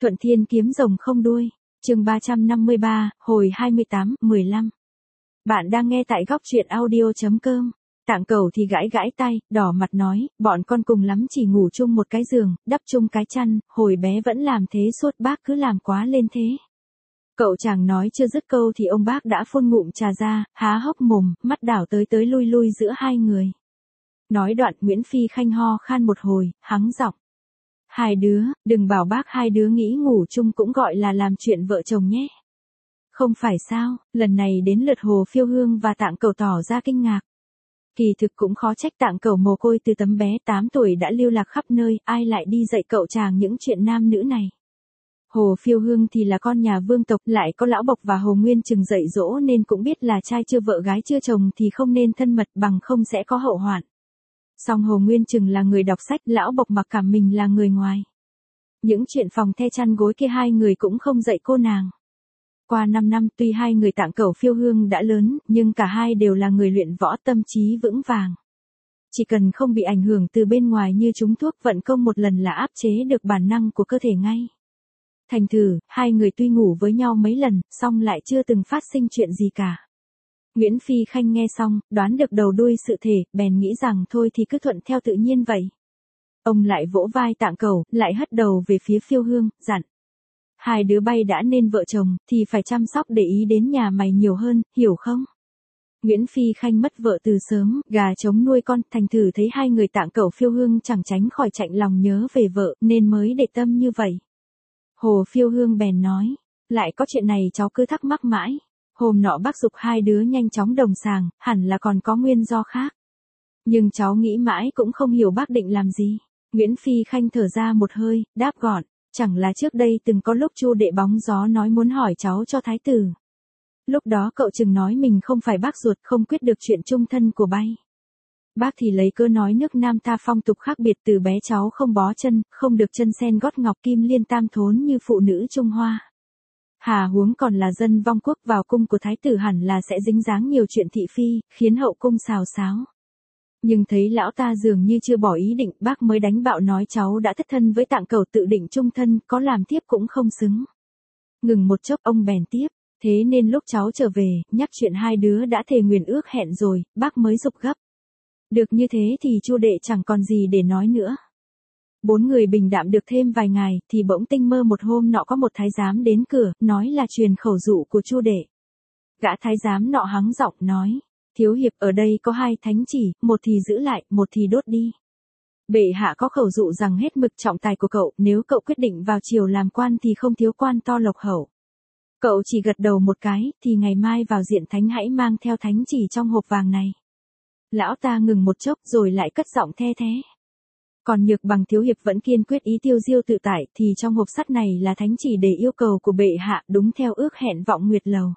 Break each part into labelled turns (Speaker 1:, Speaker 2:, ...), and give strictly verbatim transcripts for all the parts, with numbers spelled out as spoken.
Speaker 1: Thuận Thiên kiếm rồng không đuôi, chương ba trăm năm mươi ba, hồi hai mươi tám, mười lăm. Bạn đang nghe tại góc truyện audio.com. Tạng Cẩu thì gãi gãi tay, đỏ mặt nói, bọn con cùng lắm chỉ ngủ chung một cái giường, đắp chung cái chăn, hồi bé vẫn làm thế suốt, bác cứ làm quá lên thế. Cậu chàng nói chưa dứt câu thì ông bác đã phun ngụm trà ra, há hốc mồm, mắt đảo tới tới lui lui giữa hai người. Nói đoạn Nguyễn Phi Khanh ho khan một hồi, hắng giọng. Hai đứa, đừng bảo bác hai đứa nghĩ ngủ chung cũng gọi là làm chuyện vợ chồng nhé. Không phải sao, lần này đến lượt Hồ Phiêu Hương và Tạng Cẩu tỏ ra kinh ngạc. Kỳ thực cũng khó trách Tạng Cẩu mồ côi từ tấm bé tám tuổi đã lưu lạc khắp nơi, ai lại đi dạy cậu chàng những chuyện nam nữ này. Hồ Phiêu Hương thì là con nhà vương tộc, lại có Lão Bộc và Hồ Nguyên Trừng dạy dỗ nên cũng biết là trai chưa vợ gái chưa chồng thì không nên thân mật, bằng không sẽ có hậu hoạn. Song Hồ Nguyên Trừng là người đọc sách, Lão Bộc mặc cảm mình là người ngoài. Những chuyện phòng the chăn gối kia hai người cũng không dạy cô nàng. Qua năm năm tuy hai người Tạng Cẩu Phiêu Hương đã lớn, nhưng cả hai đều là người luyện võ, tâm trí vững vàng. Chỉ cần không bị ảnh hưởng từ bên ngoài như trúng thuốc, vận công một lần là áp chế được bản năng của cơ thể ngay. Thành thử, hai người tuy ngủ với nhau mấy lần, song lại chưa từng phát sinh chuyện gì cả. Nguyễn Phi Khanh nghe xong, đoán được đầu đuôi sự thể, bèn nghĩ rằng thôi thì cứ thuận theo tự nhiên vậy. Ông lại vỗ vai Tạng Cẩu, lại hất đầu về phía Phiêu Hương, dặn. Hai đứa bay đã nên vợ chồng, thì phải chăm sóc để ý đến nhà mày nhiều hơn, hiểu không? Nguyễn Phi Khanh mất vợ từ sớm, gà trống nuôi con, thành thử thấy hai người Tạng Cẩu Phiêu Hương chẳng tránh khỏi chạnh lòng nhớ về vợ, nên mới để tâm như vậy. Hồ Phiêu Hương bèn nói, lại có chuyện này cháu cứ thắc mắc mãi. Hôm nọ bác giục hai đứa nhanh chóng đồng sàng, hẳn là còn có nguyên do khác. Nhưng cháu nghĩ mãi cũng không hiểu bác định làm gì. Nguyễn Phi Khanh thở ra một hơi, đáp gọn, chẳng là trước đây từng có lúc Chu đệ bóng gió nói muốn hỏi cháu cho thái tử. Lúc đó cậu chừng nói mình không phải bác ruột, không quyết được chuyện chung thân của bay. Bác thì lấy cớ nói nước Nam ta phong tục khác biệt, từ bé cháu không bó chân, không được chân sen gót ngọc kim liên tam thốn như phụ nữ Trung Hoa. Hà huống còn là dân vong quốc, vào cung của thái tử hẳn là sẽ dính dáng nhiều chuyện thị phi, khiến hậu cung xào xáo. Nhưng thấy lão ta dường như chưa bỏ ý định, bác mới đánh bạo nói cháu đã thất thân với Tạng Cẩu, tự định chung thân, có làm tiếp cũng không xứng. Ngừng một chốc ông bèn tiếp, thế nên lúc cháu trở về, nhắc chuyện hai đứa đã thề nguyền ước hẹn rồi, bác mới giục gấp. Được như thế thì Chu đệ chẳng còn gì để nói nữa. Bốn người bình đạm được thêm vài ngày, thì bỗng tinh mơ một hôm nọ có một thái giám đến cửa, nói là truyền khẩu dụ của Chu đệ. Gã thái giám nọ hắng giọng nói, thiếu hiệp ở đây có hai thánh chỉ, một thì giữ lại, một thì đốt đi. Bệ hạ có khẩu dụ rằng hết mực trọng tài của cậu, nếu cậu quyết định vào triều làm quan thì không thiếu quan to lộc hậu. Cậu chỉ gật đầu một cái, thì ngày mai vào diện thánh hãy mang theo thánh chỉ trong hộp vàng này. Lão ta ngừng một chốc rồi lại cất giọng the thế. Còn Nhược Bằng thiếu hiệp vẫn kiên quyết ý tiêu diêu tự tại, thì trong hộp sắt này là thánh chỉ để yêu cầu của bệ hạ, đúng theo ước hẹn Vọng Nguyệt Lầu.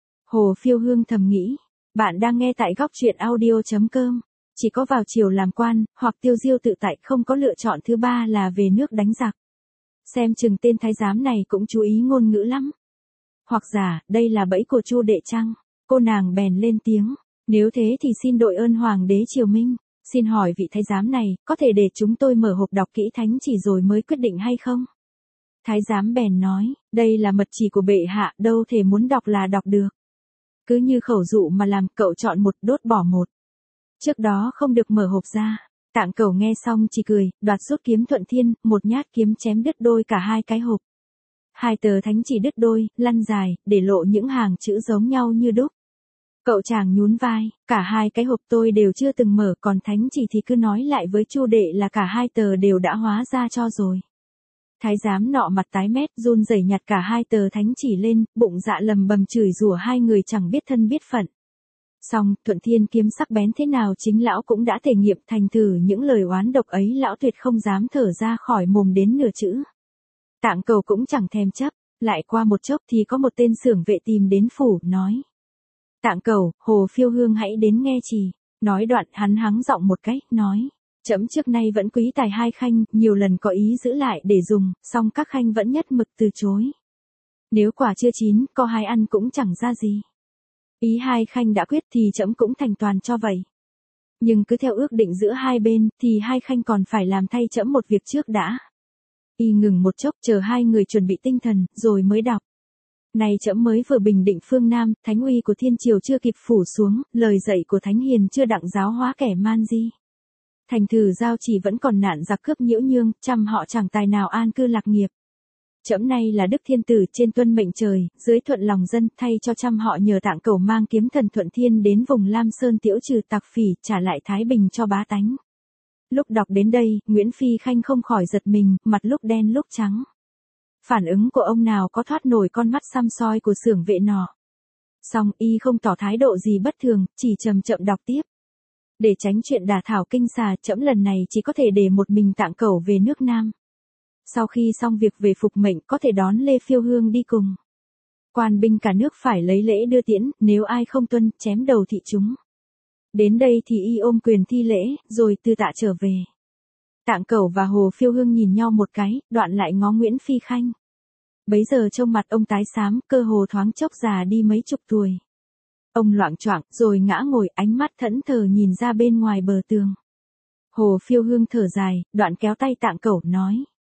Speaker 1: Hồ Phiêu Hương thầm nghĩ, bạn đang nghe tại góc truyện audio.com. Chỉ có vào triều làm quan, hoặc tiêu diêu tự tại, không có lựa chọn thứ ba là về nước đánh giặc. Xem chừng tên thái giám này cũng chú ý ngôn ngữ lắm. Hoặc giả, đây là bẫy của Chu đệ chăng? Cô nàng bèn lên tiếng, nếu thế thì xin đội ơn hoàng đế triều minh. Xin hỏi vị thái giám này, có thể để chúng tôi mở hộp đọc kỹ thánh chỉ rồi mới quyết định hay không? Thái giám bèn nói, đây là mật chỉ của bệ hạ, đâu thể muốn đọc là đọc được. Cứ như khẩu dụ mà làm, cậu chọn một, đốt bỏ một. Trước đó không được mở hộp ra. Tạng Cẩu nghe xong chỉ cười, đoạt rút kiếm Thuận Thiên, một nhát kiếm chém đứt đôi cả hai cái hộp. Hai tờ thánh chỉ đứt đôi, lăn dài, để lộ những hàng chữ giống nhau như đúc. Cậu chàng nhún vai, cả hai cái hộp tôi đều chưa từng mở, còn thánh chỉ thì cứ nói lại với Chu đệ là cả hai tờ đều đã hóa ra cho rồi. Thái giám nọ mặt tái mét, run rẩy nhặt cả hai tờ thánh chỉ lên, bụng dạ lầm bầm chửi rủa hai người chẳng biết thân biết phận. Song, Thuận Thiên kiếm sắc bén thế nào chính lão cũng đã thể nghiệm, thành thử những lời oán độc ấy lão tuyệt không dám thở ra khỏi mồm đến nửa chữ. Tạng Cẩu cũng chẳng thèm chấp, lại qua một chốc thì có một tên xưởng vệ tìm đến phủ, nói. Tạng Cẩu, Hồ Phiêu Hương hãy đến nghe chỉ. Nói đoạn hắn hắng giọng một cái, nói. Trẫm trước nay vẫn quý tài hai khanh, nhiều lần có ý giữ lại để dùng, song các khanh vẫn nhất mực từ chối. Nếu quả chưa chín, có hai ăn cũng chẳng ra gì. Ý hai khanh đã quyết thì trẫm cũng thành toàn cho vậy. Nhưng cứ theo ước định giữa hai bên, thì hai khanh còn phải làm thay trẫm một việc trước đã. Y ngừng một chốc chờ hai người chuẩn bị tinh thần, rồi mới đọc. Này trẫm mới vừa bình định phương Nam, thánh uy của thiên triều chưa kịp phủ xuống, lời dạy của thánh hiền chưa đặng giáo hóa kẻ man di. Thành thử giao chỉ vẫn còn nạn giặc cướp nhiễu nhương, trăm họ chẳng tài nào an cư lạc nghiệp. Trẫm nay là đức thiên tử trên tuân mệnh trời, dưới thuận lòng dân, thay cho trăm họ nhờ Tạng Cẩu mang kiếm thần thuận thiên đến vùng Lam Sơn tiễu trừ tặc phỉ, trả lại thái bình cho bá tánh. Lúc đọc đến đây, Nguyễn Phi Khanh không khỏi giật mình, mặt lúc đen lúc trắng. Phản ứng của ông nào có thoát nổi con mắt săm soi của xưởng vệ nọ. Song y không tỏ thái độ gì bất thường, chỉ chậm chậm đọc tiếp. Để tránh chuyện đả thảo kinh xà, trẫm lần này chỉ có thể để một mình Tạng Cẩu về nước Nam. Sau khi xong việc về phục mệnh có thể đón Lê Phiêu Hương đi cùng. Quan binh cả nước phải lấy lễ đưa tiễn, nếu ai không tuân, chém đầu thị chúng. Đến đây thì y ôm quyền thi lễ, rồi từ tạ trở về. Tạng Cẩu và Hồ Phiêu Hương nhìn nhau một cái, đoạn lại ngó Nguyễn Phi Khanh. Bấy giờ trông mặt ông tái xám, cơ hồ thoáng chốc già đi mấy chục tuổi. Ông loạng choạng, rồi ngã ngồi, ánh mắt thẫn thờ nhìn ra bên ngoài bờ tường. Hồ Phiêu Hương thở dài, đoạn kéo tay Tạng Cẩu nói.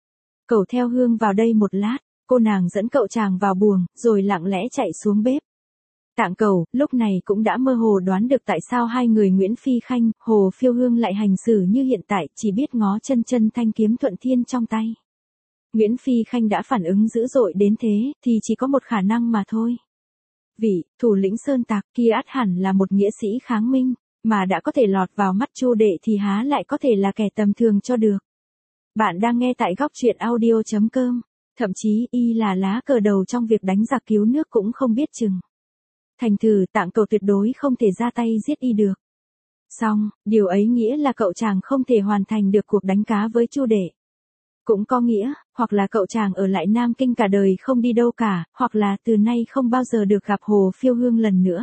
Speaker 1: Cẩu theo Hương vào đây một lát, cô nàng dẫn cậu chàng vào buồng, rồi lặng lẽ chạy xuống bếp. Tạng Cẩu, lúc này cũng đã mơ hồ đoán được tại sao hai người Nguyễn Phi Khanh, Hồ Phiêu Hương lại hành xử như hiện tại, chỉ biết ngó chân chân thanh kiếm thuận thiên trong tay. Nguyễn Phi Khanh đã phản ứng dữ dội đến thế, thì chỉ có một khả năng mà thôi. Vị, thủ lĩnh Sơn Tặc kia ắt hẳn là một nghĩa sĩ kháng minh, mà đã có thể lọt vào mắt Chu Đệ thì há lại có thể là kẻ tầm thường cho được. Bạn đang nghe tại góc truyện audio chấm com, thậm chí y là lá cờ đầu trong việc đánh giặc cứu nước cũng không biết chừng. Thành thử Tạng Cẩu tuyệt đối không thể ra tay giết y được. Song, điều ấy nghĩa là cậu chàng không thể hoàn thành được cuộc đánh cá với Chu Đệ. Cũng có nghĩa, hoặc là cậu chàng ở lại Nam Kinh cả đời không đi đâu cả, hoặc là từ nay không bao giờ được gặp Hồ Phiêu Hương lần nữa.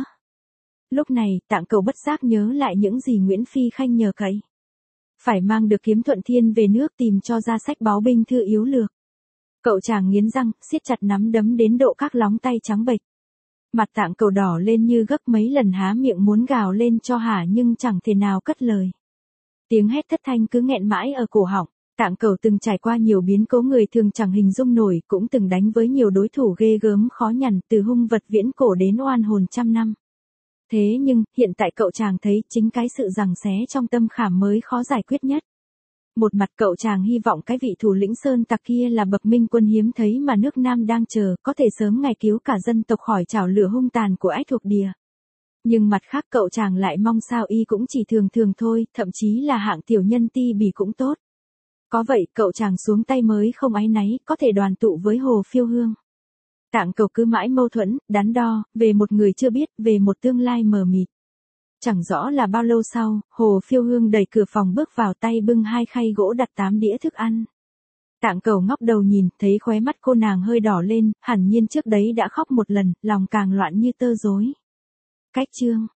Speaker 1: Lúc này, Tạng Cẩu bất giác nhớ lại những gì Nguyễn Phi Khanh nhờ cậy. Phải mang được kiếm thuận thiên về nước tìm cho ra sách báo binh thư yếu lược. Cậu chàng nghiến răng, siết chặt nắm đấm đến độ các lóng tay trắng bệch. Mặt Tạng Cẩu đỏ lên như gấp, mấy lần há miệng muốn gào lên cho hả nhưng chẳng thể nào cất lời. Tiếng hét thất thanh cứ nghẹn mãi ở cổ họng. Tạng Cẩu từng trải qua nhiều biến cố người thường chẳng hình dung nổi, cũng từng đánh với nhiều đối thủ ghê gớm khó nhằn, từ hung vật viễn cổ đến oan hồn trăm năm. Thế nhưng, hiện tại cậu chàng thấy chính cái sự giằng xé trong tâm khảm mới khó giải quyết nhất. Một mặt cậu chàng hy vọng cái vị thủ lĩnh Sơn Tặc kia là bậc minh quân hiếm thấy mà nước Nam đang chờ, có thể sớm ngày cứu cả dân tộc khỏi chảo lửa hung tàn của ách thuộc địa. Nhưng mặt khác cậu chàng lại mong sao y cũng chỉ thường thường thôi, thậm chí là hạng tiểu nhân ti bỉ cũng tốt. Có vậy cậu chàng xuống tay mới không áy náy, có thể đoàn tụ với Hồ Phiêu Hương. Tạng Cẩu cứ mãi mâu thuẫn, đắn đo, về một người chưa biết, về một tương lai mờ mịt. Chẳng rõ là bao lâu sau, Hồ Phiêu Hương đẩy cửa phòng bước vào, tay bưng hai khay gỗ đặt tám đĩa thức ăn. Tạng Cẩu ngóc đầu nhìn, thấy khóe mắt cô nàng hơi đỏ lên, hẳn nhiên trước đấy đã khóc một lần, lòng càng loạn như tơ rối. Cách chương